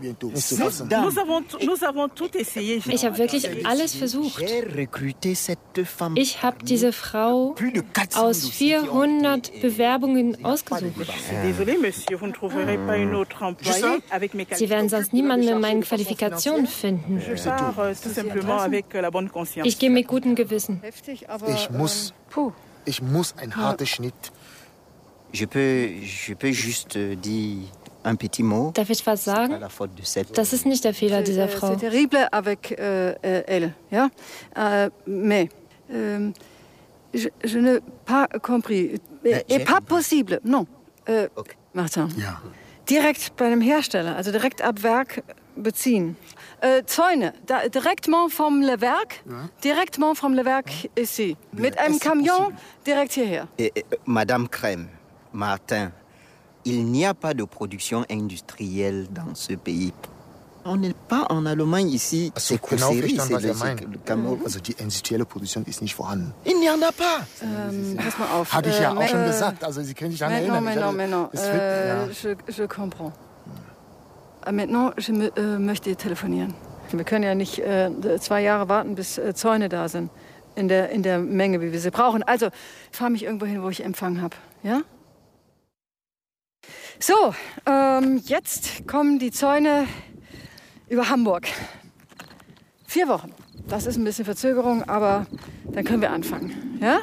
Ich habe wirklich alles versucht. Ich habe diese Frau aus vierhundert Bewerbungen ausgesucht. Sie werden sonst niemanden mit meinen Qualifikationen finden. Ich gehe mit gutem Gewissen. Ich muss, ich muss ein harter Schnitt. Je peux, je peux juste dire un petit mot. Darf ich was sagen? Das ist nicht der Fehler dieser Frau. C'est terrible avec euh, elle, ja. Euh, mais euh, je, je n'ai pas compris. Et pas possible, non. Euh, okay. Martin. Ja. Direkt bei einem Hersteller, also direkt ab Werk beziehen. Äh, Zäune, da, directement vom Le Werk, ja. directement vom Le Werk ici. Mit einem Camion direkt hierher. Et, et, Madame Crème. Martin, il n'y a pas de production industrielle dans ce pays. On n'est pas en Allemagne ici. Also genau verstanden, was er meint. Also die industrielle Produktion ist nicht vorhanden. Il n'y en a pas. Ähm, pass mal auf. Hatte ich ja äh, auch schon gesagt. Also Sie können sich daran erinnern. Maintenant, maintenant, äh, je, je comprends. Äh, maintenant, je äh, möchte telefonieren. Wir können ja nicht äh, zwei Jahre warten, bis äh, Zäune da sind. In der, in der Menge, wie wir sie brauchen. Also, fahr mich irgendwo hin, wo ich Empfang habe. Ja? So, ähm, jetzt kommen die Zäune über Hamburg. Vier Wochen. Das ist ein bisschen Verzögerung, aber dann können wir anfangen. Ja?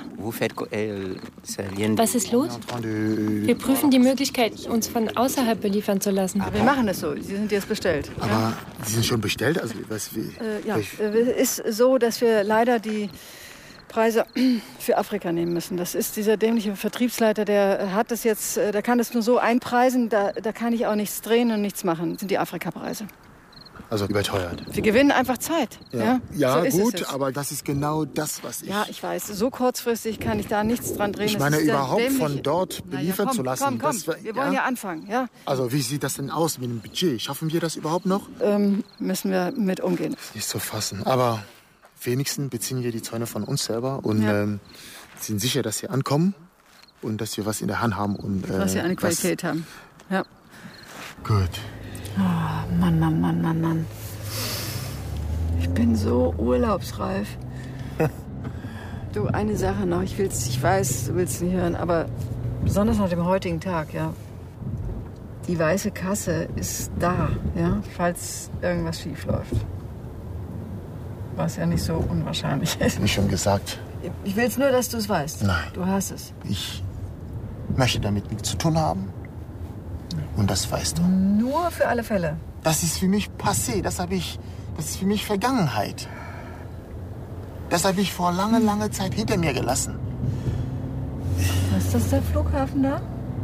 Was ist los? Wir prüfen die Möglichkeit, uns von außerhalb beliefern zu lassen. Wir machen es so. Sie sind jetzt bestellt. Aber ja? Sie sind schon bestellt? Also, was, wie, äh, ja, es ist so, dass wir leider die Preise für Afrika nehmen müssen. Das ist dieser dämliche Vertriebsleiter, der hat das jetzt, der kann das nur so einpreisen, da, da kann ich auch nichts drehen und nichts machen. Das sind die Afrika-Preise. Also überteuert. Wir gewinnen einfach Zeit. Ja, ja, ja so gut, aber das ist genau das, was ich... Ja, ich weiß, so kurzfristig kann ich da nichts dran drehen. Ich meine, überhaupt von dort beliefert ja, komm, zu lassen. Komm, komm, das wir, wir wollen ja, ja anfangen. Ja? Also wie sieht das denn aus mit dem Budget? Schaffen wir das überhaupt noch? Ähm, müssen wir mit umgehen. Das ist nicht zu fassen, aber... Wenigstens beziehen wir die Zäune von uns selber und ja. ähm, sind sicher, dass sie ankommen und dass wir was in der Hand haben. Und, äh, dass sie eine Qualität was... haben. Ja. Gut. Oh, Mann, Mann, Mann, Mann, Mann. Ich bin so urlaubsreif. Du, eine Sache noch. Ich will's, ich weiß, du willst nicht hören, aber besonders nach dem heutigen Tag, ja. Die weiße Kasse ist da, ja, falls irgendwas schief läuft. Was ja nicht so unwahrscheinlich ist. Wie schon gesagt. Ich will's nur, dass du es weißt. Nein. Du hast es. Ich möchte damit nichts zu tun haben. Und das weißt du. Nur für alle Fälle. Das ist für mich passé. Das habe ich. Das ist für mich Vergangenheit. Das habe ich vor langer, langer Zeit hinter mir gelassen. Was ist das, der Flughafen da?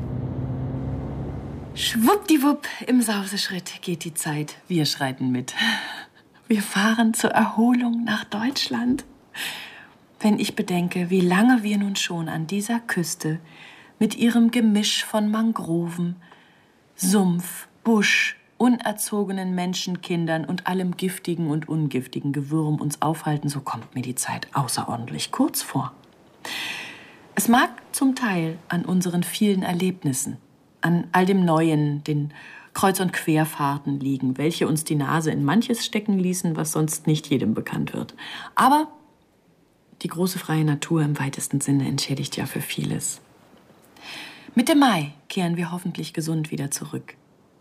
Schwuppdiwupp, im Sauseschritt geht die Zeit. Wir schreiten mit. Wir fahren zur Erholung nach Deutschland. Wenn ich bedenke, wie lange wir nun schon an dieser Küste mit ihrem Gemisch von Mangroven, Sumpf, Busch, unerzogenen Menschenkindern und allem giftigen und ungiftigen Gewürm uns aufhalten, so kommt mir die Zeit außerordentlich kurz vor. Es mag zum Teil an unseren vielen Erlebnissen, an all dem Neuen, den Kreuz- und Querfahrten liegen, welche uns die Nase in manches stecken ließen, was sonst nicht jedem bekannt wird. Aber die große freie Natur im weitesten Sinne entschädigt ja für vieles. Mitte Mai kehren wir hoffentlich gesund wieder zurück.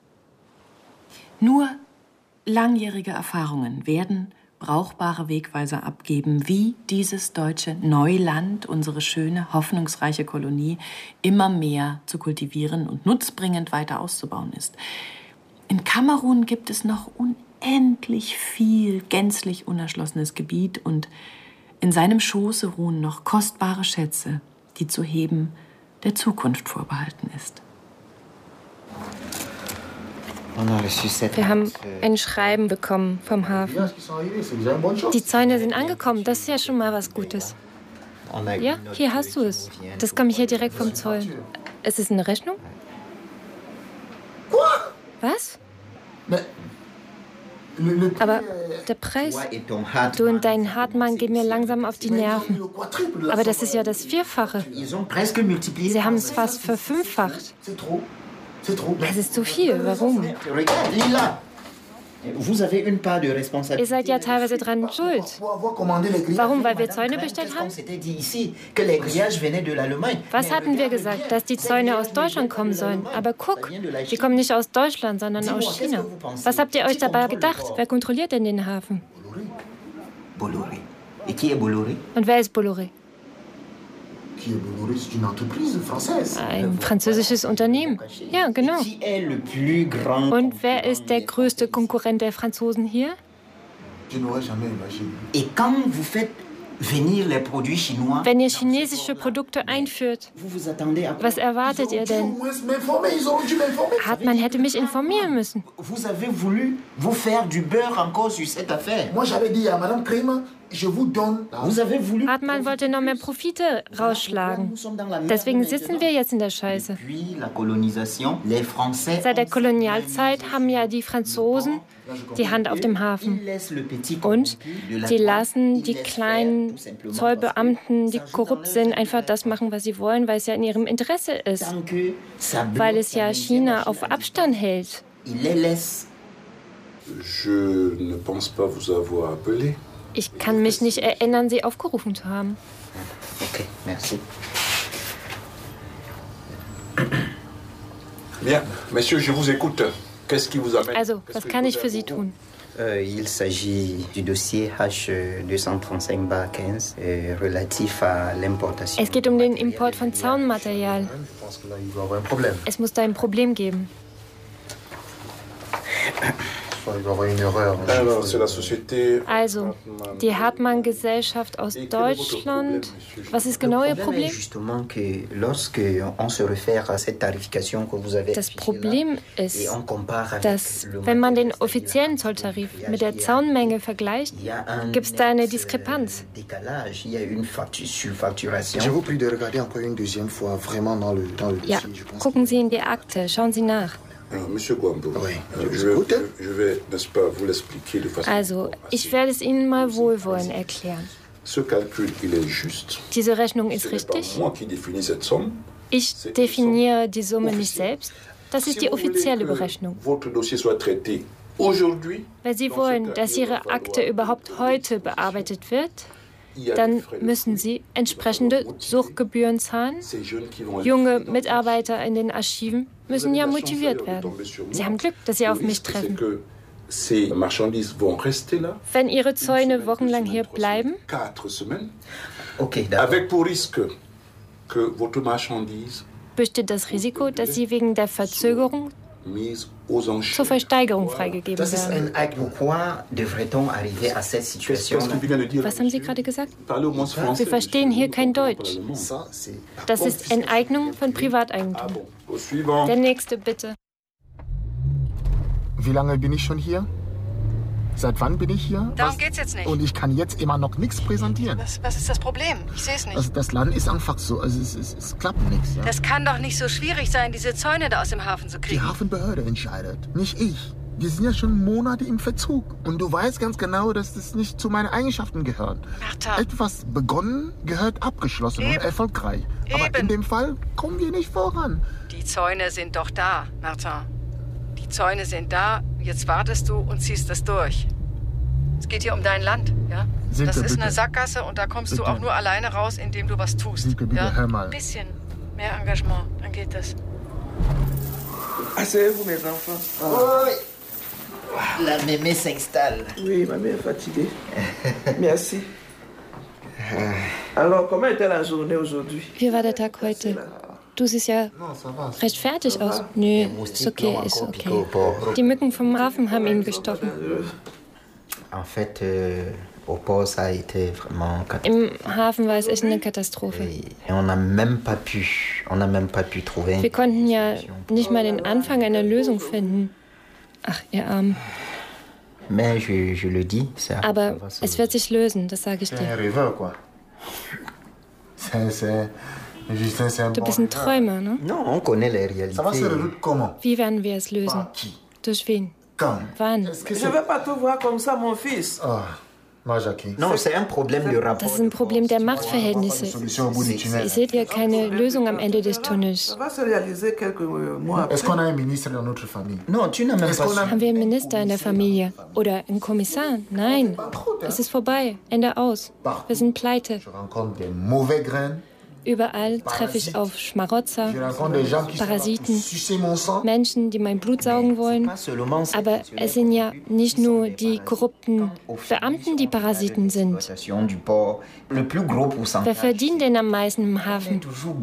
Nur langjährige Erfahrungen werden brauchbare Wegweiser abgeben, wie dieses deutsche Neuland, unsere schöne, hoffnungsreiche Kolonie, immer mehr zu kultivieren und nutzbringend weiter auszubauen ist. In Kamerun gibt es noch unendlich viel gänzlich unerschlossenes Gebiet und in seinem Schoße ruhen noch kostbare Schätze, die zu heben der Zukunft vorbehalten ist. Wir haben ein Schreiben bekommen vom Hafen. Die Zäune sind angekommen, das ist ja schon mal was Gutes. Ja, hier hast du es. Das komme ich hier direkt vom Zoll. Ist es eine Rechnung? Was? Aber der Preis. Du und dein Hartmann gehen mir langsam auf die Nerven. Aber das ist ja das Vierfache. Sie haben es fast verfünffacht. Das ist zu viel. Warum? Ihr seid ja teilweise dran schuld. Warum? Weil wir Zäune bestellt haben? Was hatten wir gesagt? Dass die Zäune aus Deutschland kommen sollen. Aber guck, die kommen nicht aus Deutschland, sondern aus China. Was habt ihr euch dabei gedacht? Wer kontrolliert denn den Hafen? Und wer ist Bolloré? Ein französisches Unternehmen. Ja, genau. Und wer ist der größte Konkurrent der Franzosen hier? Wenn ihr chinesische Produkte einführt, was erwartet ihr denn? Hartmann hätte mich informieren müssen. Hartmann wollte noch mehr Profite rausschlagen. Deswegen sitzen wir jetzt in der Scheiße. Seit der Kolonialzeit haben ja die Franzosen die Hand auf dem Hafen. Und sie lassen die kleinen Zollbeamten, die korrupt sind, einfach das machen, was sie wollen, weil es ja in ihrem Interesse ist. Weil es ja China auf Abstand hält. Ich kann mich nicht erinnern, sie aufgerufen zu haben. Okay, merci. Bien, Monsieur, je vous écoute. Qu'est-ce qui vous amène? Also, was kann ich für Sie tun? Euh, il s'agit du dossier H deux cent trente-cinq quinze euh, relatif à l'importation. Es geht um den Import von Zaunmaterial. Es muss da ein Problem geben. Also, die Hartmann-Gesellschaft aus Deutschland. Was ist genau Ihr Problem? Das Problem ist, dass, wenn man den offiziellen Zolltarif mit der Zaunmenge vergleicht, gibt es da eine Diskrepanz. Ja, gucken Sie in die Akte, schauen Sie nach. Monsieur Gwambo, oui. je, vais, je vais, n'est-ce pas, vous l'expliquer de façon. Also, ich werde es Ihnen mal wohlwollend erklären. Ce calcul, il est juste. Diese Rechnung ist richtig. Moi qui définis cette somme. Ich definiere die Summe nicht selbst. Das ist die offizielle Berechnung. Votre dossier soit traité Weil sie wollen, dass ihre Akte überhaupt heute bearbeitet wird, dann müssen sie entsprechende Suchtgebühren zahlen. Junge Mitarbeiter in den Archiven müssen ja motiviert werden. Sie haben Glück, dass sie auf mich treffen. Wenn ihre Zäune wochenlang hier bleiben, besteht das Risiko, dass sie wegen der Verzögerung zur Versteigerung freigegeben werden. Was haben Sie gerade gesagt? Wir verstehen hier kein Deutsch. Das ist Enteignung von Privateigentum. Der nächste, bitte. Wie lange bin ich schon hier? Seit wann bin ich hier? Darum was? geht's jetzt nicht. Und ich kann jetzt immer noch nichts präsentieren. Was, was ist das Problem? Ich sehe es nicht. Also das Land ist einfach so, also es, es, es klappt nichts. Ja? Das kann doch nicht so schwierig sein, diese Zäune da aus dem Hafen zu kriegen. Die Hafenbehörde entscheidet, nicht ich. Wir sind ja schon Monate im Verzug. Und du weißt ganz genau, dass das nicht zu meinen Eigenschaften gehört. Martha. Etwas begonnen gehört abgeschlossen Eben. und erfolgreich. Aber Eben. in dem Fall kommen wir nicht voran. Die Zäune sind doch da, Martin. Die Zäune sind da, jetzt wartest du und ziehst das durch. Es geht hier um dein Land, ja? Silke, das ist bitte. eine Sackgasse und da kommst Bitte. du auch nur alleine raus, indem du was tust. Silke, bitte, ja? hör mal. Ein bisschen mehr Engagement, dann geht das. Asseyez-vous, mes enfants. Oui. La mémé s'installe. Oui, ma mère est fatiguée. Merci. Alors, comment était la journée aujourd'hui? Wie war der Tag heute? Du siehst ja recht fertig aus. Nö, ist okay, ist okay. Die Mücken vom Hafen haben ihn gestochen. En fait, euh, au port, ça a été vraiment Im Hafen war es echt eine Katastrophe. Et on n'a même pas pu, on n'a même pas pu trouver. Wir konnten ja nicht mal den Anfang einer Lösung finden. Ach, ihr Armen. Mais je, je le dis, ça. Aber es wird sich lösen, das sage ich dir. Du bist ein Träumer, ne? Non, on connaît les réalités. Wie werden wir es lösen? Durch wen? Wann? Je ne vais pas tout voir comme ça, mon fils. Non, c'est un problème de rapport. Das ist ein Problem der Machtverhältnisse. Ihr seht ja keine Lösung am Ende des Tunnels. Ça va se réaliser quelques mois après. Est-ce qu'on a un ministre dans notre famille? Non, tu n'as même pas. Haben wir einen Minister in der Familie? Oder einen Kommissar? Nein. Es ist vorbei. Ende aus. Wir sind pleite. Je rencontre des mauvais grains. Überall treffe ich auf Schmarotzer, Parasiten, Menschen, die mein Blut saugen wollen. Aber es sind ja nicht nur die korrupten Beamten, die Parasiten sind. Wer verdient denn am meisten im Hafen?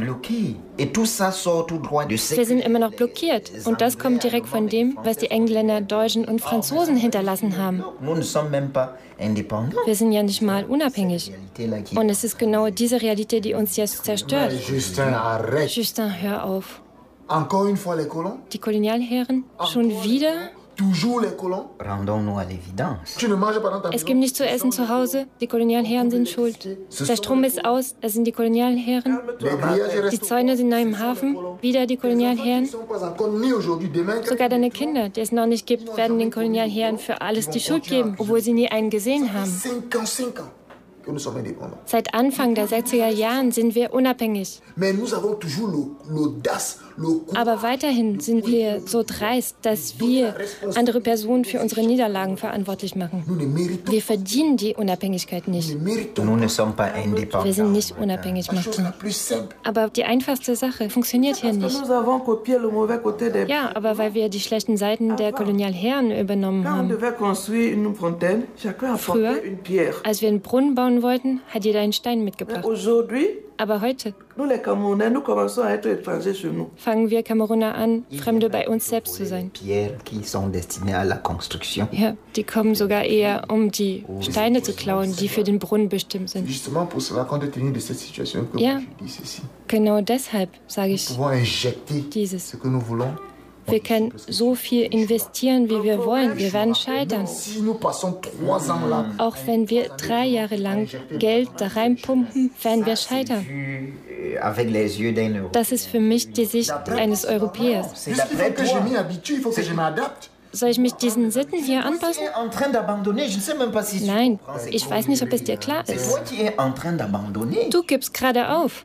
Wir sind immer noch blockiert. Und das kommt direkt von dem, was die Engländer, Deutschen und Franzosen hinterlassen haben. Wir sind ja nicht mal unabhängig. Und es ist genau diese Realität, die uns jetzt zerstört. Justin, arrête. Justin, hör auf. Encore une fois les colons? Die Kolonialherren? Schon wieder? Toujours les colons? Rendons-nous à l'évidence. Tu ne manges pas dans ta Es gibt nichts zu essen zu Hause. Die Kolonialherren sind schuld. Der Strom ist aus. Es sind die Kolonialherren. Die Zäune sind neu im Hafen. Wieder die Kolonialherren. Sogar deine Kinder, die es noch nicht gibt, werden den Kolonialherren für alles die Schuld geben, obwohl sie nie einen gesehen haben. Seit Anfang der sechziger Jahren sind wir unabhängig. Aber weiterhin sind wir so dreist, dass wir andere Personen für unsere Niederlagen verantwortlich machen. Wir verdienen die Unabhängigkeit nicht. Wir sind nicht unabhängig, Martin. Aber die einfachste Sache funktioniert hier nicht. Ja, aber weil wir die schlechten Seiten der Kolonialherren übernommen haben. Früher, als wir einen Brunnen bauen wollten, hat jeder einen Stein mitgebracht. Aber heute fangen wir Kameruner an, Fremde bei uns selbst zu sein. Ja, die kommen sogar eher, um die Steine zu klauen, die für den Brunnen bestimmt sind. Ja, genau deshalb sage ich dieses. Wir können so viel investieren, wie wir wollen. Wir werden scheitern. Auch wenn wir drei Jahre lang Geld da reinpumpen, werden wir scheitern. Das ist für mich die Sicht eines Europäers. Soll ich mich diesen Sitten hier anpassen? Nein, ich weiß nicht, ob es dir klar ist. Du gibst gerade auf.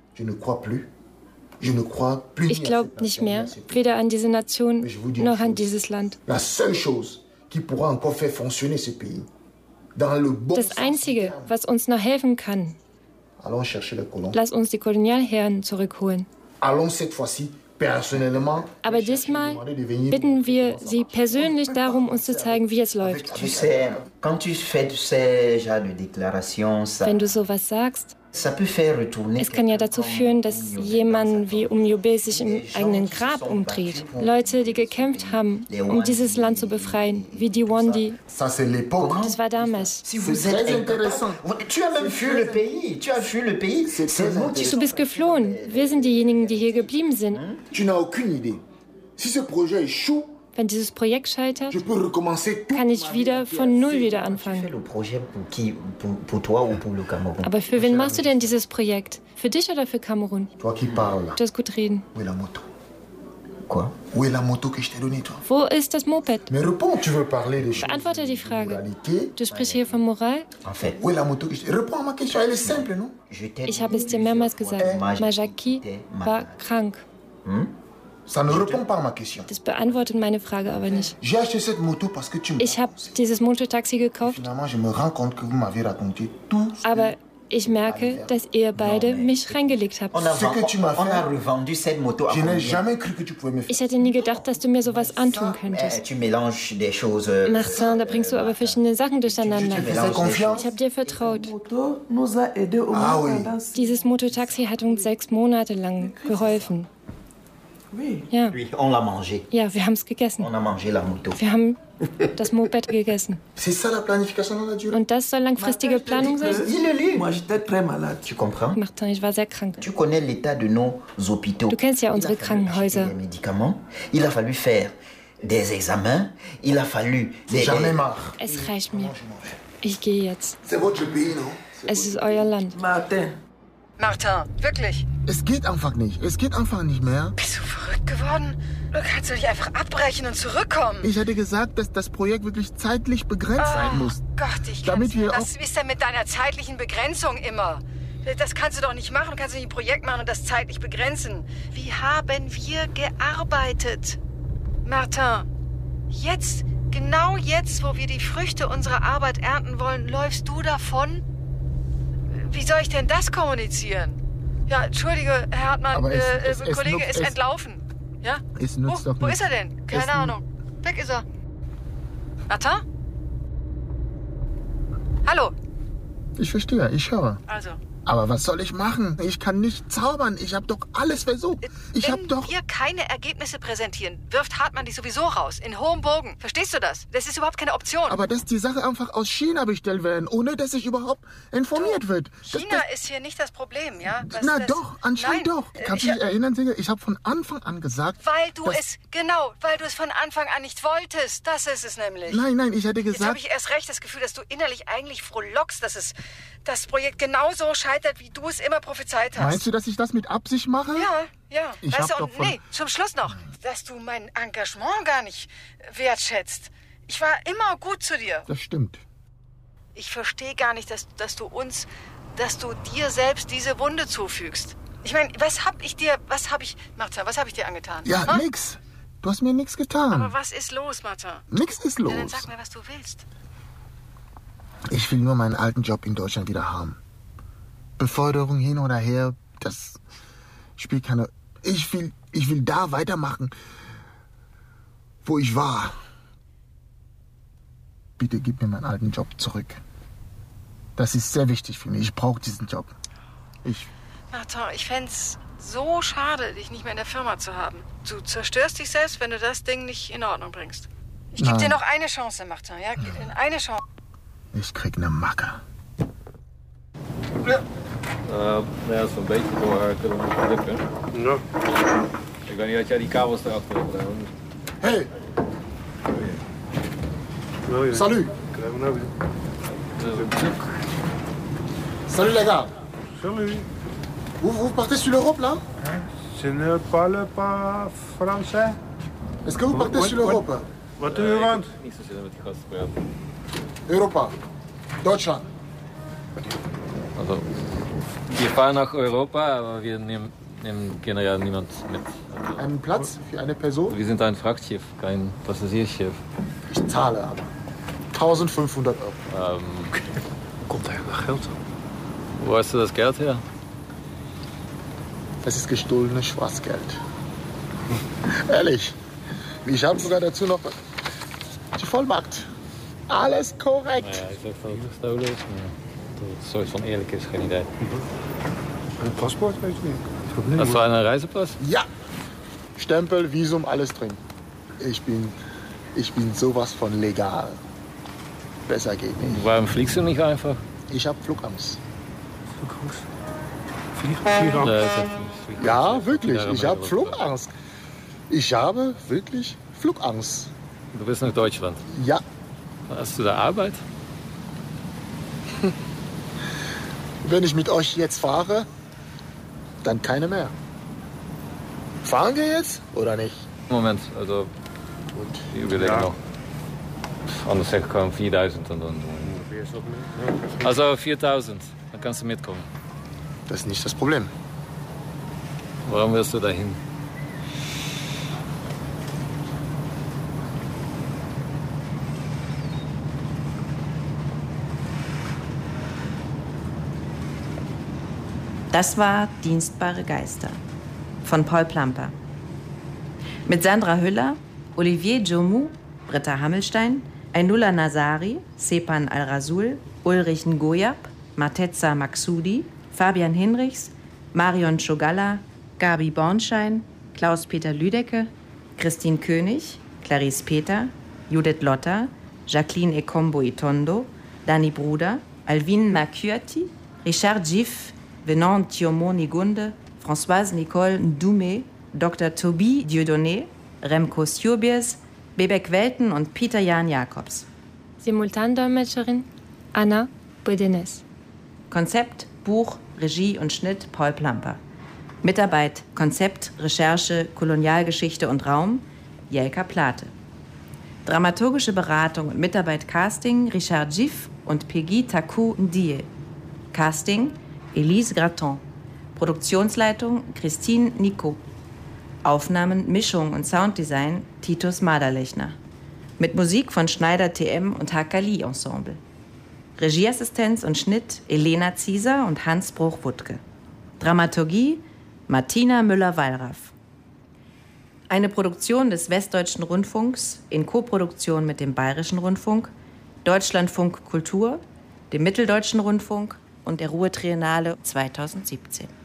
Ich glaube nicht mehr, weder an diese Nation noch an dieses Land. qui pourra encore faire fonctionner ce pays. Dans le bon Das Einzige, was uns noch helfen kann, Allons chercher les colons. lass uns die Kolonialherren zurückholen. Allons cette fois-ci personnellement. Aber diesmal bitten wir Sie persönlich darum, uns zu zeigen, wie es läuft. Tu sais, quand tu fais ce genre de déclaration, ça, Wenn du sowas sagst, ça peut faire retourner. es kann ja dazu führen, dass jemand wie Umyobe sich im eigenen Grab umdreht. Leute, die gekämpft haben, um dieses Land zu befreien, wie die Wandi. Ça, c'est l'époque. Das war damals. Si vous êtes intéressant. Tu as même fui le pays. Tu as fui le pays. C'est nous qui Du bist geflohen. Wir sind diejenigen, die hier geblieben sind. Tu n'as aucune idée. Si ce projet échoue, Wenn dieses Projekt scheitert, je peux recommencer tout. kann ich wieder von Null wieder anfangen. le projet pour qui? Pour, pour toi ou pour le Cameroun? Aber für wen machst du denn dieses Projekt? Für dich oder für Kamerun? Toi qui parles, Du hast gut reden. où est la moto? Quoi? Où est la moto que je t'ai donnée, toi? Wo ist das Moped? Mais réponds, tu veux parler des choses. Beantworte die Frage. Moralité. Du sprichst hier von Moral? En fait, Où est la moto que je t'ai... Réponds à ma question, elle est simple, non? je t'ai Ich habe es dir mehrmals gesagt. Majaki war krank. Ça ne répond pas à ma question. Das beantwortet meine Frage aber nicht. J'ai acheté cette moto parce que tu me... Ich habe dieses Mototaxi gekauft, Finalement, je me rends compte que vous m'avez raconté tout ce aber ich merke, dass ihr beide mich reingelegt habt. On a, Ce que tu m'as on a fait, revendu cette moto à je n'ai combien? jamais cru que tu pouvais me faire. Ich hätte nie gedacht, dass du mir sowas antun Eh, könntest. tu mélanges des choses. euh, Martin, da bringst du aber verschiedene Sachen durcheinander. Tu fais confiance? Ich habe dir vertraut. Moto nous a aidés au Ah moins oui. pendant six- Dieses Mototaxi hat uns sechs Monate lang geholfen. Oui. Ja, Oui, on l'a mangé. ja, wir haben es gegessen. On a mangé la moto. Wir haben das Moped gegessen. C'est ça la planification dans la durée? Und das soll langfristige Planung sein? Dis-le-lui. Moi, j'étais très malade. Tu comprends? Martin, ich war sehr krank. Tu connais l'état de nos hôpitaux. Du kennst ja Il a unsere fallu acheter Krankenhäuser. des médicaments. Il a fallu faire des examens. Il a fallu des. J'en ai marre. Es reicht mir. Ich gehe jetzt. C'est votre pays, non? Es ist euer Land. Martin. Martin, wirklich? Es geht einfach nicht. Es geht einfach nicht mehr. Bist du verrückt geworden? Du kannst doch nicht einfach abbrechen und zurückkommen. Ich hatte gesagt, dass das Projekt wirklich zeitlich begrenzt sein muss. Gott, ich Damit kann's- wir Was ist denn mit deiner zeitlichen Begrenzung immer? Das kannst du doch nicht machen. Du kannst nicht ein Projekt machen und das zeitlich begrenzen. Wie haben wir gearbeitet? Martin, jetzt, genau jetzt, wo wir die Früchte unserer Arbeit ernten wollen, läufst du davon? Wie soll ich denn das kommunizieren? Ja, entschuldige, Herr Hartmann, Aber es- äh, es- äh, es Kollege nutzt- ist es- entlaufen. Ja? Es nützt wo, doch wo nichts. ist er denn? Keine Es- Ahnung. Weg ist er. Martin? Hallo? Ich verstehe, ich höre. Also, Aber was soll ich machen? Ich kann nicht zaubern. Ich habe doch alles versucht. Ich habe wenn doch... wir keine Ergebnisse präsentieren, wirft Hartmann dich sowieso raus. In hohem Bogen. Verstehst du das? Das ist überhaupt keine Option. Aber dass die Sache einfach aus China bestellt werden, ohne dass ich überhaupt informiert wird. Das, China ist hier nicht das Problem, ja? Was na das, doch, anscheinend Nein, doch. äh, Kannst ich, du dich erinnern, Sigge? Ich habe von Anfang an gesagt... Weil du dass- es, genau, weil du es von Anfang an nicht wolltest. Das ist es nämlich. Nein, nein, ich hatte Jetzt habe gesagt... ich erst recht das Gefühl, dass du innerlich eigentlich frohlockst, dass es das Projekt genauso scheitert, wie du es immer prophezeit hast. Meinst du, dass ich das mit Absicht mache? Ja, ja. Ich weißt hab du, und doch von- nee, zum Schluss noch, dass du mein Engagement gar nicht wertschätzt. Ich war immer gut zu dir. Das stimmt. Ich verstehe gar nicht, dass, dass du uns, dass du dir selbst diese Wunde zufügst. Ich meine, was hab ich dir, was hab ich, Martha, was hab ich dir angetan? Ja, Ha? nix. Du hast mir nichts getan. Aber was ist los, Martha? Nix ist los. Ja, dann sag mir, was du willst. Ich will nur meinen alten Job in Deutschland wieder haben. Beförderung hin oder her, das spielt keine... Ich will, ich will da weitermachen, wo ich war. Bitte gib mir meinen alten Job zurück. Das ist sehr wichtig für mich. Ich brauche diesen Job. Ich... Martha, ich fänd's so schade, dich nicht mehr in der Firma zu haben. Du zerstörst dich selbst, wenn du das Ding nicht in Ordnung bringst. Ich gebe Nein. dir noch eine Chance, Martha, ja? Eine Chance. Ich krieg eine Macke. Uh, nou ja, dat is een beetje door haar kunnen we niet lukken. Ja. Ik weet niet dat jij die kabels eraf wil brengen. Hey! Salut! Salut les gars! Salut! Vous, vous partez sur l'Europe là? Je ne parle pas français. Est-ce que vous partez Wat- sur l'Europe? wat- Wat doe je want? Niet zo zin met die gasten praten. Europa. Deutschland. Also, Wir fahren nach Europa, aber wir nehmen, nehmen generell niemand mit. Also, einen Platz für eine Person? Wir sind ein Frachtschiff, kein Passagierschiff. Ich zahle aber eintausendfünfhundert Euro. Ähm, Wo kommt eigentlich Geld? Wo hast du das Geld her? Das ist gestohlenes Schwarzgeld. Ehrlich. Ich habe sogar dazu noch die Vollmacht. Alles korrekt. Nou ja, ik zeg dat het gestolen is, maar dat het een soort van eerlijk is, geen idee. Een paspoort, weet je niet. Hast du einen Reisepass? Ja. Stempel, Visum, alles drin. Ich bin, ich bin sowas von legal. Besser geht nicht. Warum fliegst du nicht einfach? Ich habe Flugangst. Flugangst? Vliegangst? Ja, wirklich. Ich habe Flugangst. Ich habe wirklich Flugangst. Du bist nach Deutschland? Ja. Hast du da Arbeit? Wenn ich mit euch jetzt fahre, dann keine mehr. Fahren wir jetzt oder nicht? Moment, also Gut. die überlegen Ja. noch. Anders zeg ik gewoon viertausend en dan. Also viertausend, dann kannst du mitkommen. Das ist nicht das Problem. Warum willst du dahin? Das war Dienstbare Geister von Paul Plamper. Mit Sandra Hüller, Olivier Djoumou, Britta Hammelstein, Ainula Nazari, Sepan Al-Rasul, Ulrich Ngoyap, Marteza Maxudi, Fabian Hinrichs, Marion Schogalla, Gabi Bornschein, Klaus-Peter Lüdecke, Christine König, Clarice Peter, Judith Lotter, Jacqueline Ekombo Itondo, Dani Bruder, Alvin Makuati, Richard Giff, Venant Thiomo Nigunde, Françoise Nicole Ndoumé, Doktor Toby Dieudonné, Remco Stjobiers, Bebek Welten und Peter Jan Jacobs. Simultandolmetscherin Anna Bodenes. Konzept, Buch, Regie und Schnitt Paul Plamper. Mitarbeit, Konzept, Recherche, Kolonialgeschichte und Raum Jelka Plate. Dramaturgische Beratung und Mitarbeit Casting Richard Giff und Peggy Taku Ndie. Casting Elise Graton. Produktionsleitung Christine Nico. Aufnahmen, Mischung und Sounddesign Titus Maderlechner. Mit Musik von Schneider T M und Hakali Ensemble. Regieassistenz und Schnitt Elena Zieser und Hans Bruch-Wuttke. Dramaturgie Martina Müller-Wallraff. Eine Produktion des Westdeutschen Rundfunks in Koproduktion mit dem Bayerischen Rundfunk, Deutschlandfunk Kultur, dem Mitteldeutschen Rundfunk und der Ruhr Triennale zweitausendsiebzehn.